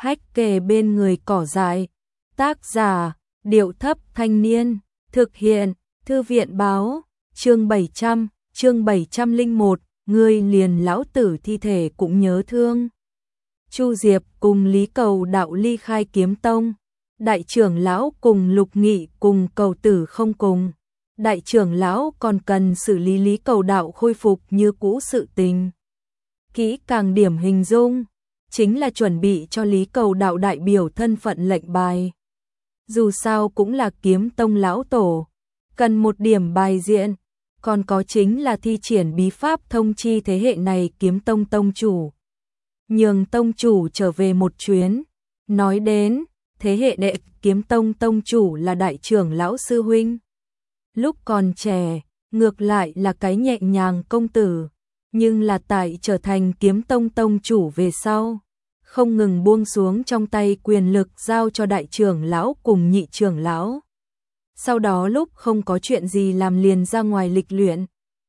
hách kề bên người cỏ dại. Tác giả, Điệu Thấp Thanh Niên, thực hiện, Thư viện báo, chương 701, ngươi liền lão tử thi thể cũng nhớ thương. Chu Diệp cùng Lý Cầu Đạo ly khai Kiếm Tông, đại trưởng lão cùng Lục Nghị cùng Cầu Tử không cùng. Đại trưởng lão còn cần xử lý Lý Cầu Đạo khôi phục như cũ sự tình. Kỹ càng điểm hình dung, chính là chuẩn bị cho Lý Cầu Đạo đại biểu thân phận lệnh bài. Dù sao cũng là Kiếm Tông lão tổ, cần một điểm bài diện, còn có chính là thi triển bí pháp thông chi thế hệ này Kiếm Tông tông chủ. Nhường tông chủ trở về một chuyến, nói đến, thế hệ đệ Kiếm Tông tông chủ là đại trưởng lão sư huynh. Lúc còn trẻ, ngược lại là cái nhẹ nhàng công tử, nhưng là tại trở thành Kiếm Tông tông chủ về sau, không ngừng buông xuống trong tay quyền lực giao cho đại trưởng lão cùng nhị trưởng lão. Sau đó lúc không có chuyện gì làm liền ra ngoài lịch luyện.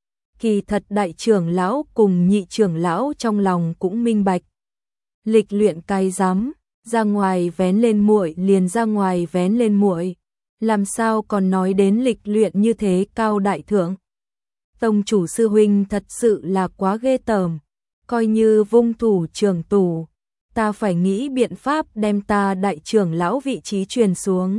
Kỳ thật đại trưởng lão cùng nhị trưởng lão trong lòng cũng minh bạch. Lịch luyện cái rắm, ra ngoài vén lên muội liền ra ngoài vén lên muội, làm sao còn nói đến lịch luyện như thế cao đại thượng. Tông chủ sư huynh thật sự là quá ghê tởm, coi như vung thủ trưởng tù, ta phải nghĩ biện pháp đem ta đại trưởng lão vị trí truyền xuống.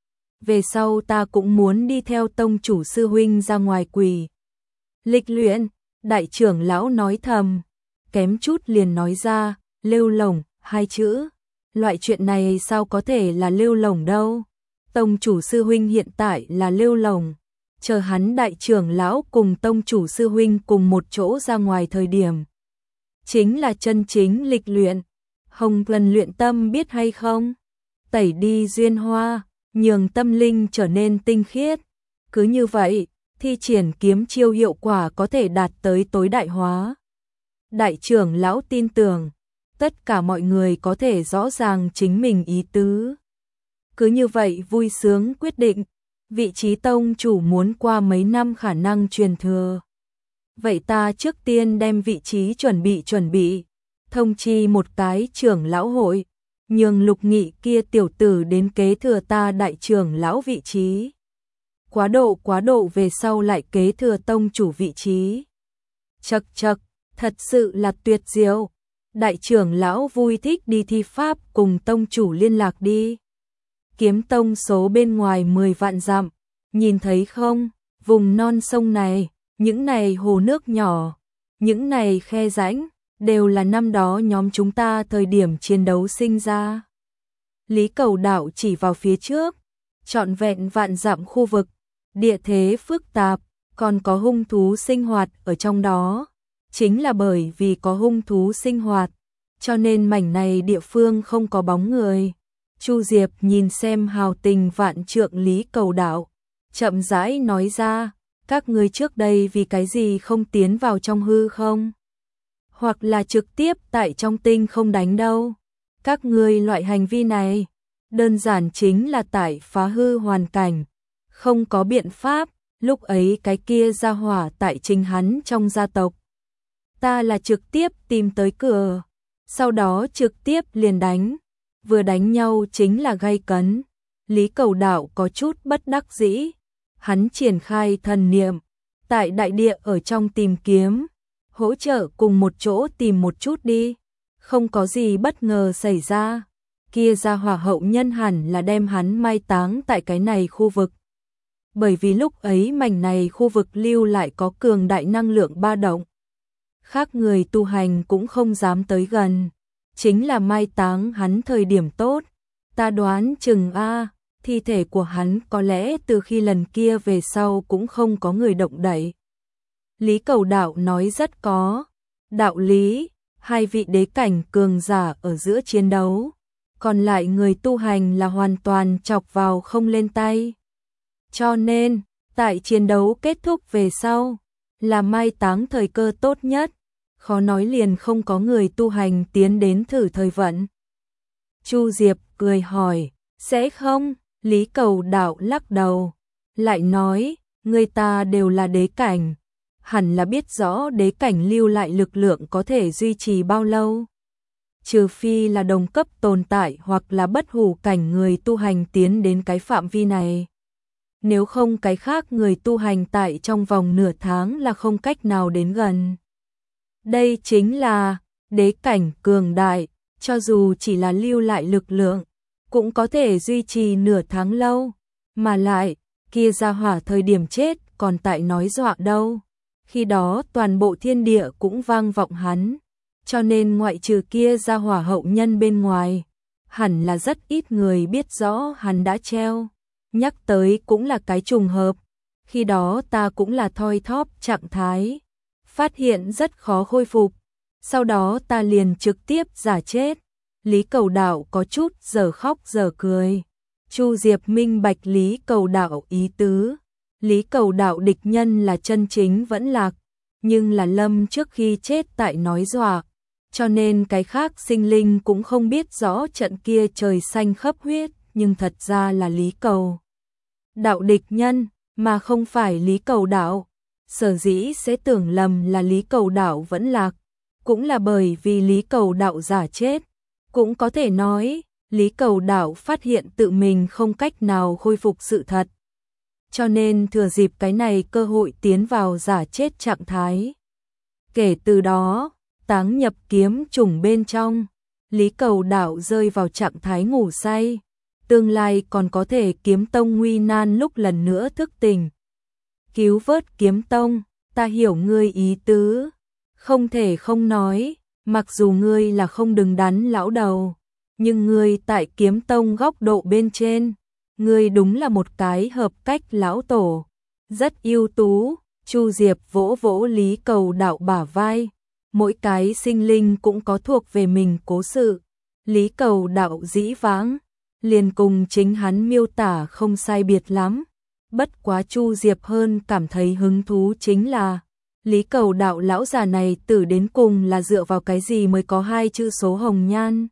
Về sau ta cũng muốn đi theo tông chủ sư huynh ra ngoài quỳ. Lịch luyện, đại trưởng lão nói thầm, kém chút liền nói ra, lêu lổng, hai chữ. Loại chuyện này sao có thể là lêu lổng đâu. Tông chủ sư huynh hiện tại là lêu lổng. Chờ hắn đại trưởng lão cùng tông chủ sư huynh cùng một chỗ ra ngoài thời điểm. Chính là chân chính lịch luyện. Hồng Vân luyện tâm biết hay không? Tẩy đi duyên hoa, nhường tâm linh trở nên tinh khiết. Cứ như vậy, thi triển kiếm chiêu hiệu quả có thể đạt tới tối đại hóa. Đại trưởng lão tin tưởng, tất cả mọi người có thể rõ ràng chính mình ý tứ. Cứ như vậy vui sướng quyết định, vị trí tông chủ muốn qua mấy năm khả năng truyền thừa. Vậy ta trước tiên đem vị trí chuẩn bị, thông chi một cái trưởng lão hội, nhường Lục Nghị kia tiểu tử đến kế thừa ta đại trưởng lão vị trí. Quá độ về sau lại kế thừa tông chủ vị trí. Chậc, thật sự là tuyệt diệu. Đại trưởng lão vui thích đi thi pháp cùng tông chủ liên lạc đi. Kiếm Tông số bên ngoài 10 vạn dặm, nhìn thấy không, vùng non sông này, những này hồ nước nhỏ, những này khe rãnh, đều là năm đó nhóm chúng ta thời điểm chiến đấu sinh ra. Lý Cầu Đạo chỉ vào phía trước, trọn vẹn vạn dặm khu vực, địa thế phức tạp, còn có hung thú sinh hoạt ở trong đó. Chính là bởi vì có hung thú sinh hoạt, cho nên mảnh này địa phương không có bóng người. Chu Diệp nhìn xem hào tình vạn trượng Lý Cầu Đạo, chậm rãi nói ra, các ngươi trước đây vì cái gì không tiến vào trong hư không? Hoặc là trực tiếp tại trong tinh không đánh đâu? Các ngươi loại hành vi này, đơn giản chính là tại phá hư hoàn cảnh. Không có biện pháp, lúc ấy cái kia ra hỏa tại chính hắn trong gia tộc. Ta là trực tiếp tìm tới cửa, sau đó trực tiếp liền đánh. Vừa đánh nhau chính là gay cấn. Lý Cầu Đạo có chút bất đắc dĩ. Hắn triển khai thần niệm, tại đại địa ở trong tìm kiếm, hỗ trợ cùng một chỗ tìm một chút đi. Không có gì bất ngờ xảy ra. Kia ra hỏa hậu nhân hẳn là đem hắn mai táng tại cái này khu vực. Bởi vì lúc ấy mảnh này khu vực lưu lại có cường đại năng lượng ba động. Khác người tu hành cũng không dám tới gần. Chính là mai táng hắn thời điểm tốt. Ta đoán chừng thi thể của hắn có lẽ từ khi lần kia về sau cũng không có người động đậy. Lý Cầu Đạo nói rất có đạo lý, hai vị đế cảnh cường giả ở giữa chiến đấu, còn lại người tu hành là hoàn toàn chọc vào không lên tay. Cho nên, tại chiến đấu kết thúc về sau, là mai táng thời cơ tốt nhất, khó nói liền không có người tu hành tiến đến thử thời vận. Chu Diệp cười hỏi, sẽ không? Lý Cầu Đạo lắc đầu, lại nói, người ta đều là đế cảnh, hẳn là biết rõ đế cảnh lưu lại lực lượng có thể duy trì bao lâu. trừ phi là đồng cấp tồn tại hoặc là bất hủ cảnh người tu hành tiến đến cái phạm vi này. Nếu không cái khác người tu hành tại trong vòng nửa tháng là không cách nào đến gần. Đây chính là đế cảnh cường đại, cho dù chỉ là lưu lại lực lượng, cũng có thể duy trì nửa tháng lâu, mà lại, kia gia hỏa thời điểm chết còn tại nói dọa đâu. Khi đó toàn bộ thiên địa cũng vang vọng hắn, cho nên ngoại trừ kia gia hỏa hậu nhân bên ngoài, hẳn là rất ít người biết rõ hắn đã treo. Nhắc tới cũng là cái trùng hợp, khi đó ta cũng là thoi thóp trạng thái, phát hiện rất khó khôi phục, sau đó ta liền trực tiếp giả chết. Lý Cầu Đạo có chút giờ khóc giờ cười. Chu Diệp minh bạch Lý Cầu Đạo ý tứ. Lý Cầu Đạo địch nhân là chân chính vẫn lạc, nhưng là Lâm trước khi chết tại nói dọa, cho nên cái khác sinh linh cũng không biết rõ trận kia trời xanh khắp huyết, nhưng thật ra là Lý Cầu Đạo địch nhân, mà không phải Lý Cầu Đạo. Sở dĩ sẽ tưởng lầm là Lý Cầu Đạo vẫn lạc, cũng là bởi vì Lý Cầu Đạo giả chết. Cũng có thể nói, Lý Cầu Đạo phát hiện tự mình không cách nào khôi phục sự thật, cho nên thừa dịp cái này cơ hội tiến vào giả chết trạng thái. Kể từ đó, táng nhập kiếm trùng bên trong, Lý Cầu Đạo rơi vào trạng thái ngủ say, tương lai còn có thể kiếm tông nguy nan lúc lần nữa thức tỉnh. Cứu vớt kiếm tông, ta hiểu ngươi ý tứ, không thể không nói, mặc dù ngươi là không đứng đắn lão đầu, nhưng ngươi tại kiếm tông góc độ bên trên, ngươi đúng là một cái hợp cách lão tổ, rất ưu tú. Chu Diệp vỗ vỗ Lý Cầu Đạo bả vai, mỗi cái sinh linh cũng có thuộc về mình cố sự. Lý Cầu Đạo dĩ vãng, liền cùng chính hắn miêu tả không sai biệt lắm. Bất quá Chu Diệp hơn cảm thấy hứng thú chính là Lý Cầu Đạo lão già này tử đến cùng là dựa vào cái gì mới có 2 chữ số hồng nhan.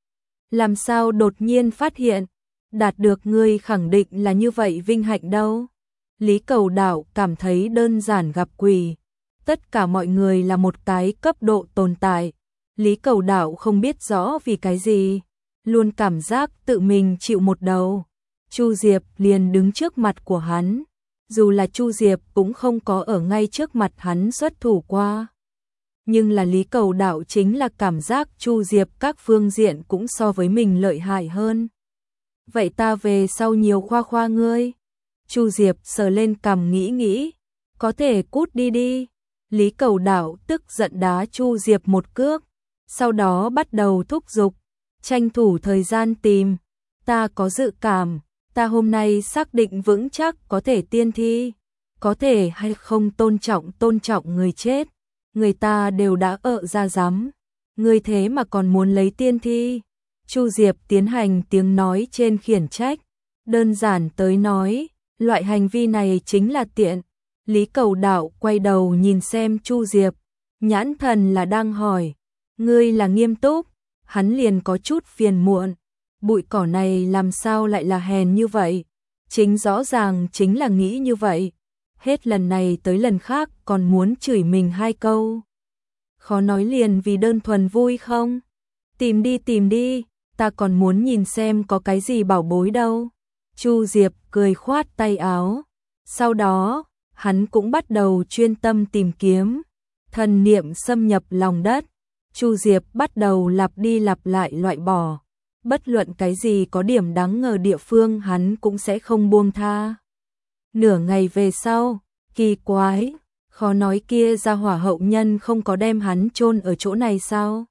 Làm sao đột nhiên phát hiện, đạt được ngươi khẳng định là như vậy vinh hạnh đâu. Lý Cầu Đạo cảm thấy đơn giản gặp quỷ. Tất cả mọi người là một cái cấp độ tồn tại. Lý Cầu Đạo không biết rõ vì cái gì, luôn cảm giác tự mình chịu một đầu. Chu Diệp liền đứng trước mặt của hắn, dù là Chu Diệp cũng không có ở ngay trước mặt hắn xuất thủ qua. Nhưng là Lý Cầu Đạo chính là cảm giác Chu Diệp các phương diện cũng so với mình lợi hại hơn. Vậy ta về sau nhiều khoa khoa ngươi. Chu Diệp sờ lên cằm nghĩ, có thể cút đi đi. Lý Cầu Đạo tức giận đá Chu Diệp một cước, sau đó bắt đầu thúc giục, tranh thủ thời gian tìm. Ta có dự cảm, ta hôm nay xác định vững chắc có thể tiên thi, có thể hay không tôn trọng người chết, người ta đều đã ra dám, người thế mà còn muốn lấy tiên thi. Chu Diệp tiến hành tiếng nói trên khiển trách, đơn giản tới nói, loại hành vi này chính là tiện. Lý Cầu Đạo quay đầu nhìn xem Chu Diệp, nhãn thần là đang hỏi, ngươi là nghiêm túc? Hắn liền có chút phiền muộn, bụi cỏ này làm sao lại là hèn như vậy? Chính rõ ràng chính là nghĩ như vậy, hết lần này tới lần khác còn muốn chửi mình 2 câu. Khó nói liền vì đơn thuần vui không? Tìm đi, ta còn muốn nhìn xem có cái gì bảo bối đâu. Chu Diệp cười khoát tay áo, sau đó hắn cũng bắt đầu chuyên tâm tìm kiếm. Thần niệm xâm nhập lòng đất, Chu Diệp bắt đầu lặp đi lặp lại loại bỏ. Bất luận cái gì có điểm đáng ngờ địa phương hắn cũng sẽ không buông tha. Nửa ngày về sau, kỳ quái, khó nói kia gia hỏa hậu nhân không có đem hắn chôn ở chỗ này sao?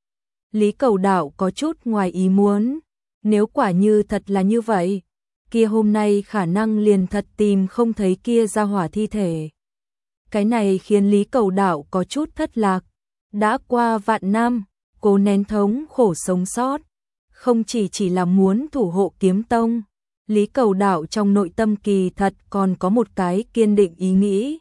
Lý Cầu Đạo có chút ngoài ý muốn, nếu quả như thật là như vậy, kia hôm nay khả năng liền thật tìm không thấy kia gia hỏa thi thể. Cái này khiến Lý Cầu Đạo có chút thất lạc. Đã qua vạn năm, cố nén thống khổ sống sót, không chỉ là muốn thủ hộ kiếm tông. Lý Cầu Đạo trong nội tâm kỳ thật còn có một cái kiên định ý nghĩ.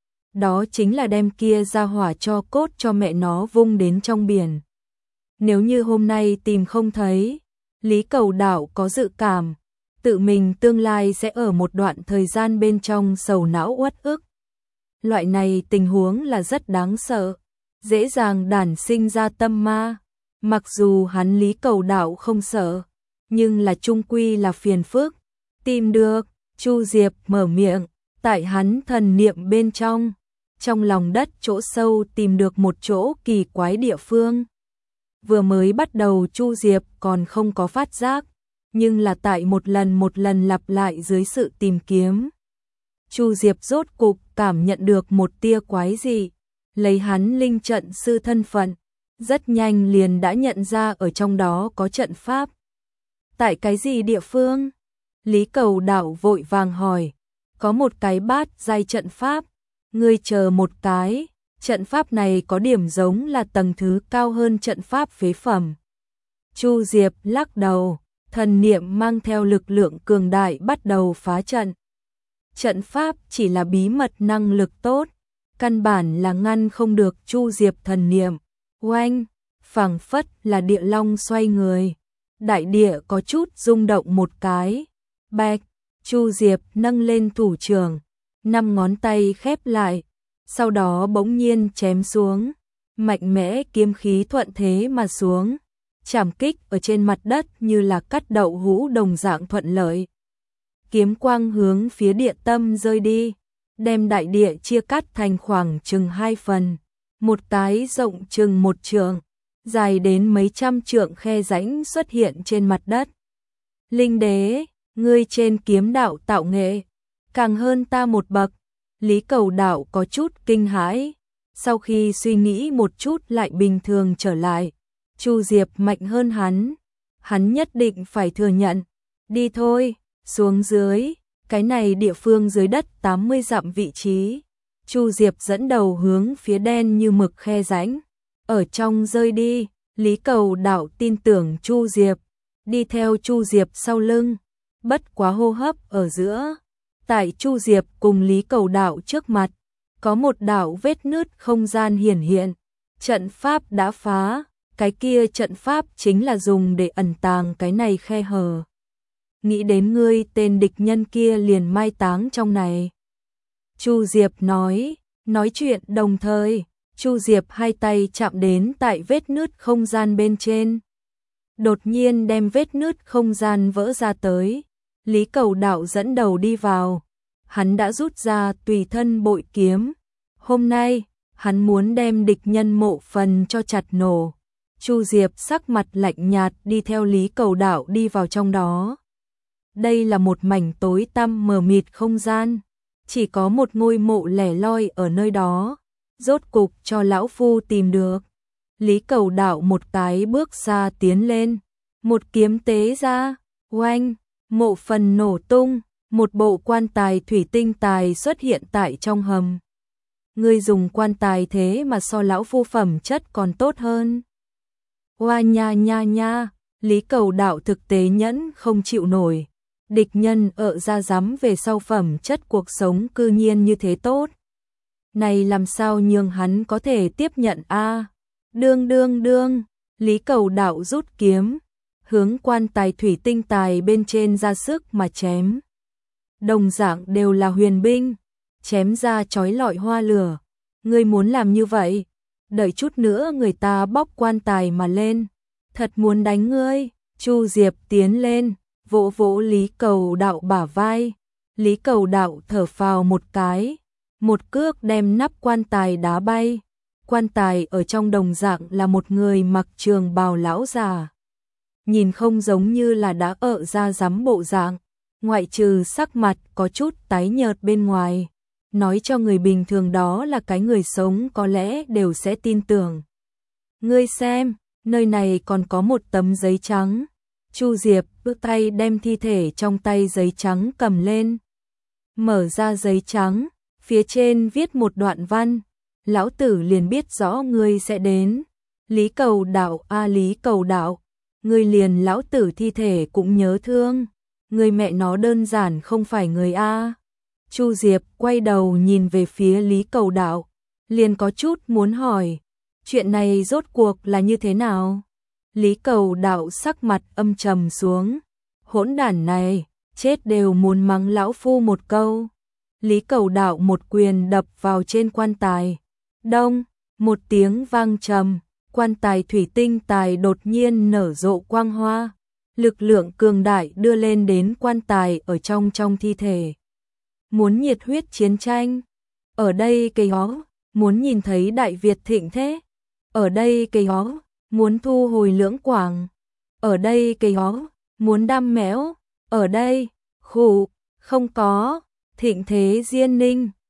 Đó chính là đem kia gia hỏa cho cốt cho mẹ nó vung đến trong biển. Nếu như hôm nay tìm không thấy, Lý Cầu Đạo có dự cảm, tự mình tương lai sẽ ở một đoạn thời gian bên trong sầu não uất ức. Loại này tình huống là rất đáng sợ, dễ dàng đản sinh ra tâm ma. Mặc dù hắn Lý Cầu Đạo không sợ, nhưng là chung quy là phiền phức. Tìm được, Chu Diệp mở miệng, tại hắn thần niệm bên trong lòng đất chỗ sâu tìm được một chỗ kỳ quái địa phương. Vừa mới bắt đầu Chu Diệp còn không có phát giác, nhưng là tại một lần lặp lại dưới sự tìm kiếm. Chu Diệp rốt cục cảm nhận được một tia quái dị, lấy hắn linh trận sư thân phận, rất nhanh liền đã nhận ra ở trong đó có trận pháp. Tại cái gì địa phương? Lý Cầu Đạo vội vàng hỏi. Có một cái bát giai trận pháp, ngươi chờ một cái, trận pháp này có điểm giống là tầng thứ cao hơn trận pháp phế phẩm. Chu Diệp lắc đầu, thần niệm mang theo lực lượng cường đại bắt đầu phá trận. Trận pháp chỉ là bí mật năng lực tốt, căn bản là ngăn không được Chu Diệp thần niệm. Oanh, phảng phất là địa long xoay người. Đại địa có chút rung động một cái. Bạch, Chu Diệp nâng lên thủ trưởng, 5 ngón tay khép lại, sau đó bỗng nhiên chém xuống. Mạnh mẽ kiếm khí thuận thế mà xuống, chạm kích ở trên mặt đất như là cắt đậu hũ đồng dạng thuận lợi. Kiếm quang hướng phía địa tâm rơi đi, đem đại địa chia cắt thành khoảng chừng 2 phần. Một cái rộng chừng 1 trượng, dài đến mấy trăm trượng khe rãnh xuất hiện trên mặt đất. Linh đế, ngươi trên kiếm đạo tạo nghệ, càng hơn ta một bậc. Lý Cầu Đạo có chút kinh hãi, sau khi suy nghĩ một chút lại bình thường trở lại. Chu Diệp mạnh hơn hắn nhất định phải thừa nhận. Đi thôi, xuống dưới, cái này địa phương dưới đất 80 dặm vị trí. Chu Diệp dẫn đầu hướng phía đen như mực khe rãnh, ở trong rơi đi. Lý Cầu Đạo tin tưởng Chu Diệp, đi theo Chu Diệp sau lưng. Bất quá hô hấp ở giữa, tại Chu Diệp cùng Lý Cầu Đạo trước mặt, có một đạo vết nứt không gian hiển hiện. Trận pháp đã phá, cái kia trận pháp chính là dùng để ẩn tàng cái này khe hở. Nghĩ đến ngươi tên địch nhân kia liền mai táng trong này. Chu Diệp nói chuyện đồng thời, Chu Diệp hai tay chạm đến tại vết nứt không gian bên trên. Đột nhiên đem vết nứt không gian vỡ ra tới. Lý Cầu Đạo dẫn đầu đi vào. Hắn đã rút ra tùy thân bội kiếm. Hôm nay, hắn muốn đem địch nhân mộ phần cho chặt nổ. Chu Diệp sắc mặt lạnh nhạt đi theo Lý Cầu Đạo đi vào trong đó. Đây là một mảnh tối tăm mờ mịt không gian. Chỉ có một ngôi mộ lẻ loi ở nơi đó. Rốt cục cho lão phu tìm được. Lý Cầu Đạo một cái bước xa tiến lên. Một kiếm tế ra. Oanh, mộ phần nổ tung. Một bộ quan tài thủy tinh tài xuất hiện tại trong hầm. Ngươi dùng quan tài thế mà so lão phu phẩm chất còn tốt hơn. Oa nha nha nha, Lý Cầu Đạo thực tế nhẫn không chịu nổi. Địch nhân ở ra dám về sau phẩm chất cuộc sống cư nhiên như thế tốt. Này làm sao nhường hắn có thể tiếp nhận a? Đương, Lý Cầu Đạo rút kiếm, hướng quan tài thủy tinh tài bên trên ra sức mà chém. Đồng dạng đều là huyền binh, chém ra chói lọi hoa lửa. Ngươi muốn làm như vậy, đợi chút nữa người ta bóc quan tài mà lên, thật muốn đánh ngươi. Chu Diệp tiến lên, vỗ vỗ Lý Cầu Đạo bả vai. Lý Cầu Đạo thở phào một cái, một cước đem nắp quan tài đá bay. Quan tài ở trong đồng dạng là một người mặc trường bào lão già, nhìn không giống như là đã ở ra dám bộ dạng, ngoại trừ sắc mặt có chút tái nhợt bên ngoài, nói cho người bình thường đó là cái người sống có lẽ đều sẽ tin tưởng. Ngươi xem, nơi này còn có một tấm giấy trắng. Chu Diệp bước tay đem thi thể trong tay giấy trắng cầm lên. Mở ra giấy trắng, phía trên viết một đoạn văn. Lão tử liền biết rõ ngươi sẽ đến. Lý Cầu Đạo a Lý Cầu Đạo, ngươi liền lão tử thi thể cũng nhớ thương. Ngươi mẹ nó đơn giản không phải người a. Chu Diệp quay đầu nhìn về phía Lý Cầu Đạo, liền có chút muốn hỏi, chuyện này rốt cuộc là như thế nào? Lý Cầu Đạo sắc mặt âm trầm xuống, hỗn đản này, chết đều muốn mắng lão phu một câu. Lý Cầu Đạo một quyền đập vào trên quan tài, đông, một tiếng vang trầm, quan tài thủy tinh tài đột nhiên nở rộ quang hoa, lực lượng cường đại đưa lên đến quan tài ở trong thi thể. Muốn nhiệt huyết chiến tranh, ở đây cây hó, muốn nhìn thấy Đại Việt thịnh thế, ở đây cây hó, muốn thu hồi Lưỡng Quảng, ở đây cây hó, muốn đam mẽo, ở đây, khủ, không có, thịnh thế Diên Ninh.